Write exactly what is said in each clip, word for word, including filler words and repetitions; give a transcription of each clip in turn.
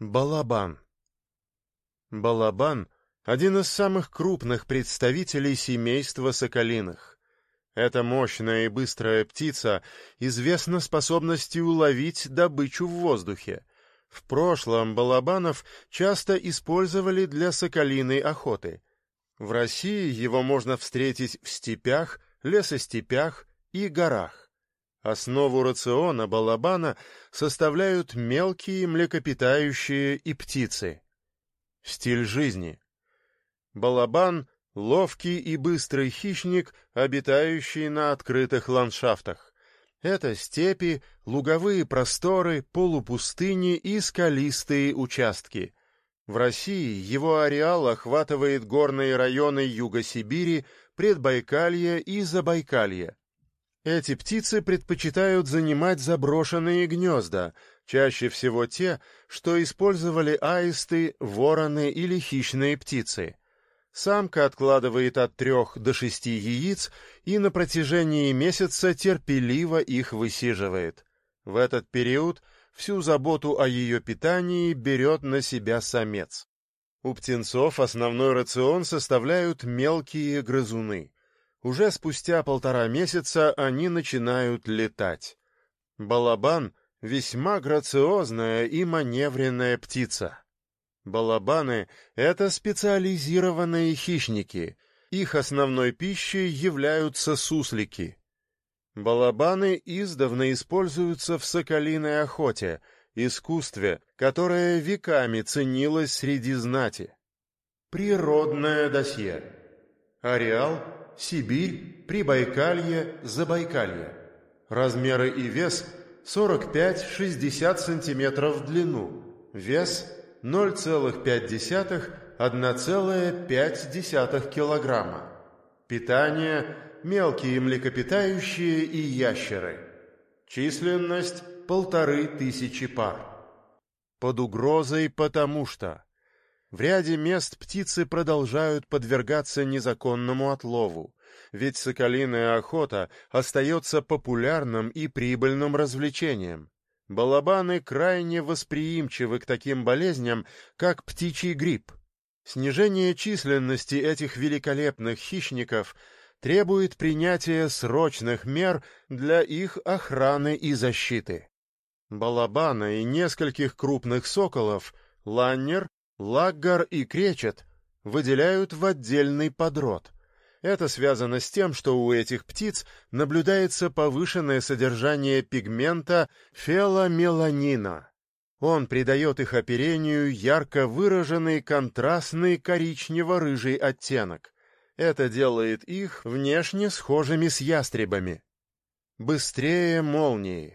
Балабан. Балабан — один из самых крупных представителей семейства соколиных. Эта мощная и быстрая птица известна способностью ловить добычу в воздухе. В прошлом балабанов часто использовали для соколиной охоты. В России его можно встретить в степях, лесостепях и горах. Основу рациона балабана составляют мелкие млекопитающие и птицы. Стиль жизни. Балабан — ловкий и быстрый хищник, обитающий на открытых ландшафтах. Это степи, луговые просторы, полупустыни и скалистые участки. В России его ареал охватывает горные районы Юга Сибири, Предбайкалья и Забайкалья. Эти птицы предпочитают занимать заброшенные гнезда, чаще всего те, что использовали аисты, вороны или хищные птицы. Самка откладывает от трех до шести яиц и на протяжении месяца терпеливо их высиживает. В этот период всю заботу о ее питании берет на себя самец. У птенцов основной рацион составляют мелкие грызуны. Уже спустя полтора месяца они начинают летать. Балабан — весьма грациозная и маневренная птица. Балабаны — это специализированные хищники. Их основной пищей являются суслики. Балабаны издавна используются в соколиной охоте, искусстве, которое веками ценилось среди знати. Природное досье. Ареал — Сибирь, Прибайкалье, Забайкалье. Размеры и вес — сорок пять — шестьдесят сантиметров в длину. Вес — ноль целых пять десятых — одна целая пять десятых килограмма. Питание — мелкие млекопитающие и ящеры. Численность — полторы тысячи пар. Под угрозой потому что в ряде мест птицы продолжают подвергаться незаконному отлову, ведь соколиная охота остается популярным и прибыльным развлечением. Балабаны крайне восприимчивы к таким болезням, как птичий грипп. Снижение численности этих великолепных хищников требует принятия срочных мер для их охраны и защиты. Балабана и нескольких крупных соколов — ланнер, лаггар и кречет — выделяют в отдельный подрод. Это связано с тем, что у этих птиц наблюдается повышенное содержание пигмента феломеланина. Он придает их оперению ярко выраженный контрастный коричнево-рыжий оттенок. Это делает их внешне схожими с ястребами. Быстрее молнии.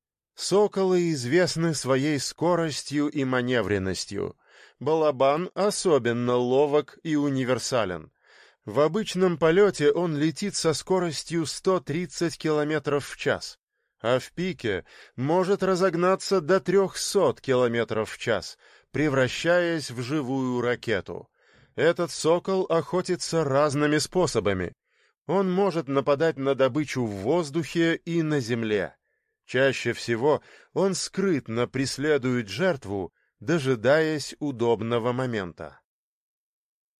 Соколы известны своей скоростью и маневренностью. Балабан особенно ловок и универсален. В обычном полете он летит со скоростью сто тридцать километров в час, а в пике может разогнаться до трехсот километров в час, превращаясь в живую ракету. Этот сокол охотится разными способами. Он может нападать на добычу в воздухе и на земле. Чаще всего он скрытно преследует жертву, дожидаясь удобного момента.